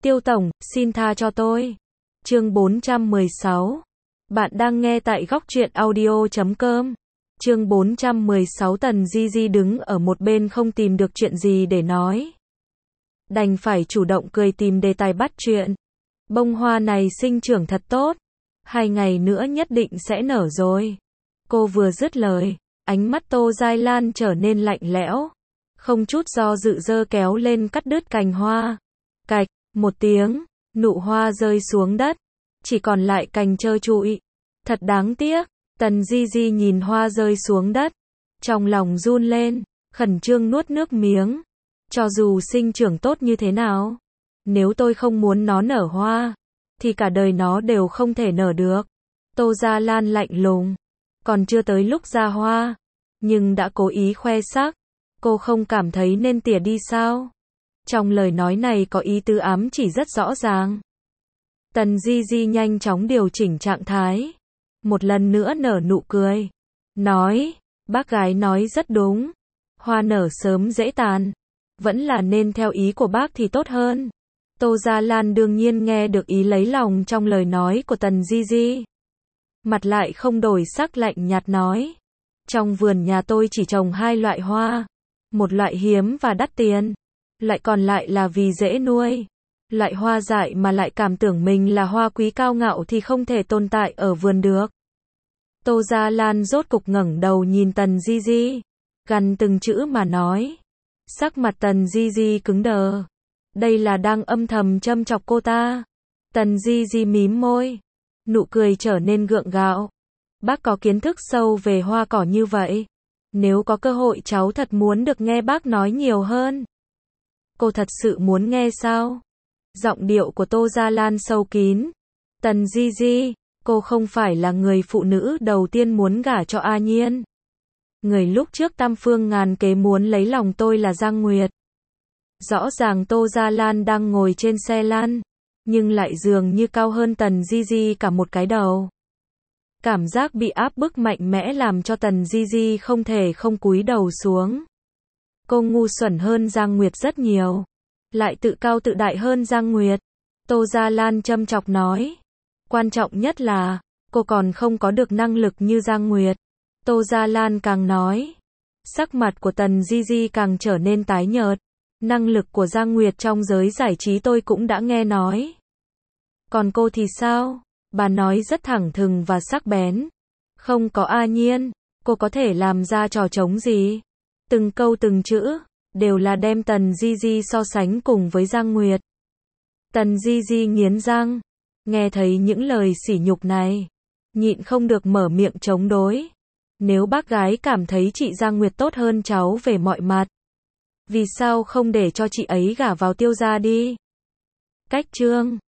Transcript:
Tiêu tổng, xin tha cho tôi. Chương 416. Bạn đang nghe tại góc truyện audio.com. Chương 416. Tần Di Di đứng ở một bên không tìm được chuyện gì để nói. Đành phải chủ động cười tìm đề tài bắt chuyện. Bông hoa này sinh trưởng thật tốt. 2 ngày nữa nhất định sẽ nở rồi. Cô vừa dứt lời, ánh mắt Tô Giai Lan trở nên lạnh lẽo. Không chút do dự giơ kéo lên cắt đứt cành hoa. Cạch, một tiếng, nụ hoa rơi xuống đất. Chỉ còn lại cành trơ trụi. Thật đáng tiếc. Tần Di Di nhìn hoa rơi xuống đất. Trong lòng run lên, khẩn trương nuốt nước miếng. Cho dù sinh trưởng tốt như thế nào, nếu tôi không muốn nó nở hoa, thì cả đời nó đều không thể nở được. Tô Gia Lan lạnh lùng. Còn chưa tới lúc ra hoa, nhưng đã cố ý khoe sắc. Cô không cảm thấy nên tỉa đi sao? Trong lời nói này có ý tứ ám chỉ rất rõ ràng. Tần Di Di nhanh chóng điều chỉnh trạng thái. Một lần nữa nở nụ cười. Nói, bác gái nói rất đúng. Hoa nở sớm dễ tàn. Vẫn là nên theo ý của bác thì tốt hơn. Tô Gia Lan đương nhiên nghe được ý lấy lòng trong lời nói của Tần Di Di. Mặt lại không đổi sắc, lạnh nhạt nói. Trong vườn nhà tôi chỉ trồng 2 loại hoa. Một loại hiếm và đắt tiền. Loại còn lại là vì dễ nuôi. Loại hoa dại mà lại cảm tưởng mình là hoa quý cao ngạo thì không thể tồn tại ở vườn được. Tô Gia Lan rốt cục ngẩng đầu nhìn Tần Di Di. Gằn từng chữ mà nói. Sắc mặt Tần Di Di cứng đờ. Đây là đang âm thầm châm chọc cô ta. Tần Di Di mím môi. Nụ cười trở nên gượng gạo. Bác có kiến thức sâu về hoa cỏ như vậy. Nếu có cơ hội cháu thật muốn được nghe bác nói nhiều hơn. Cô thật sự muốn nghe sao? Giọng điệu của Tô Gia Lan sâu kín. Tần Di Di, cô không phải là người phụ nữ đầu tiên muốn gả cho A Nhiên. Người lúc trước tam phương ngàn kế muốn lấy lòng tôi là Giang Nguyệt. Rõ ràng Tô Gia Lan đang ngồi trên xe lăn, nhưng lại dường như cao hơn Tần Di Di cả một cái đầu. Cảm giác bị áp bức mạnh mẽ làm cho Tần Di Di không thể không cúi đầu xuống. Cô ngu xuẩn hơn Giang Nguyệt rất nhiều, lại tự cao tự đại hơn Giang Nguyệt. Tô Gia Lan châm chọc nói. Quan trọng nhất là, cô còn không có được năng lực như Giang Nguyệt. Tô Gia Lan càng nói. Sắc mặt của Tần Di Di càng trở nên tái nhợt. Năng lực của Giang Nguyệt trong giới giải trí tôi cũng đã nghe nói. Còn cô thì sao? Bà nói rất thẳng thừng và sắc bén. Không có A Nhiên, cô có thể làm ra trò trống gì? Từng câu từng chữ, đều là đem Tần Di Di so sánh cùng với Giang Nguyệt. Tần Di Di nghiến răng. Nghe thấy những lời sỉ nhục này, nhịn không được mở miệng chống đối. Nếu bác gái cảm thấy chị Giang Nguyệt tốt hơn cháu về mọi mặt, vì sao không để cho chị ấy gả vào Tiêu gia đi? Cách chương